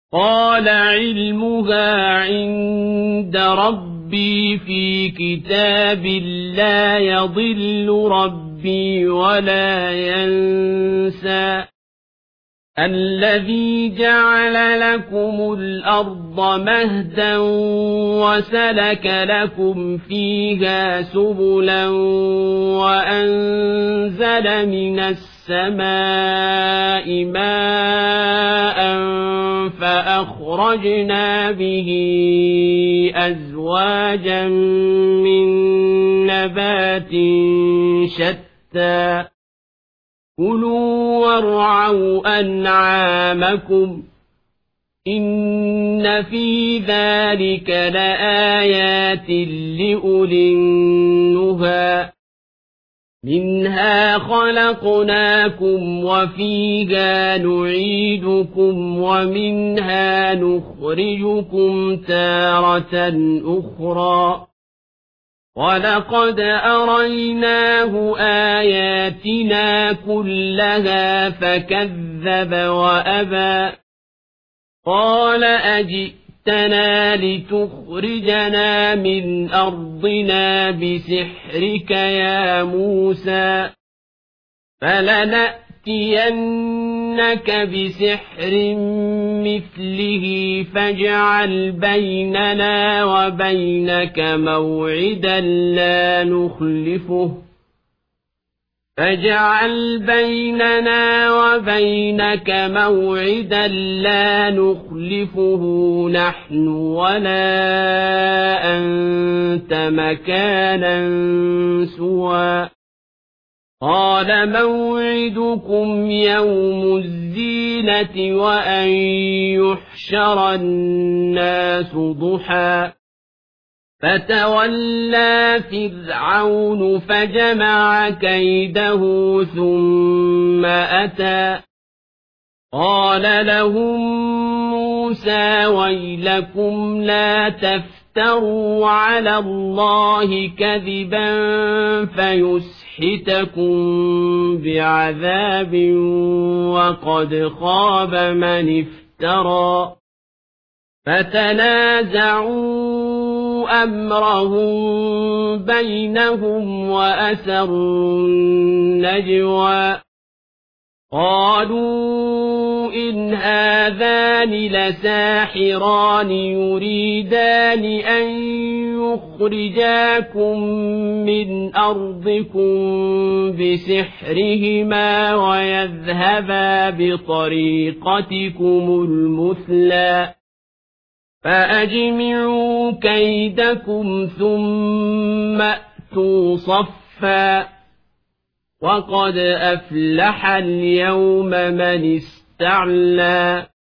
قال علمها عند ربي في كتاب لا يضل ربي ولا ينسى الذي جعل لكم الأرض مهدا وسلك لكم فيها سبلا وأنزل من السماء ماء فأخرجنا به أزواجا من نبات شتى كلوا وارعوا أنعامكم إن في ذلك لآيات لأولي النهى منها خلقناكم وفيها نعيدكم ومنها نخرجكم تارة أخرى ولقد أريناه آياتنا كلها فكذب وأبى قال أجئتنا لتخرجنا من أرضنا بسحرك يا موسى فلنأتينك بسحر مثله فاجعل بيننا وبينك موعدا لا نخلفه نحن ولا أنت مكانا سوى قال موعدكم يوم الزينة وأن يحشر الناس ضحى فتولى فرعون فجمع كيده ثم أتى قال لهم موسى ويلكم لا تفتروا على الله كذبا فيسحتكم بعذاب وقد خاب من افترى فتنازعوا أمرهم بينهم وأسروا النجوى قالوا إن هذان لساحران يريدان أن يخرجاكم من أرضكم بسحرهما ويذهبا بطريقتكم المثلى فأجمعوا كيدكم ثم أتوا صفا وقد أفلح اليوم من استعلى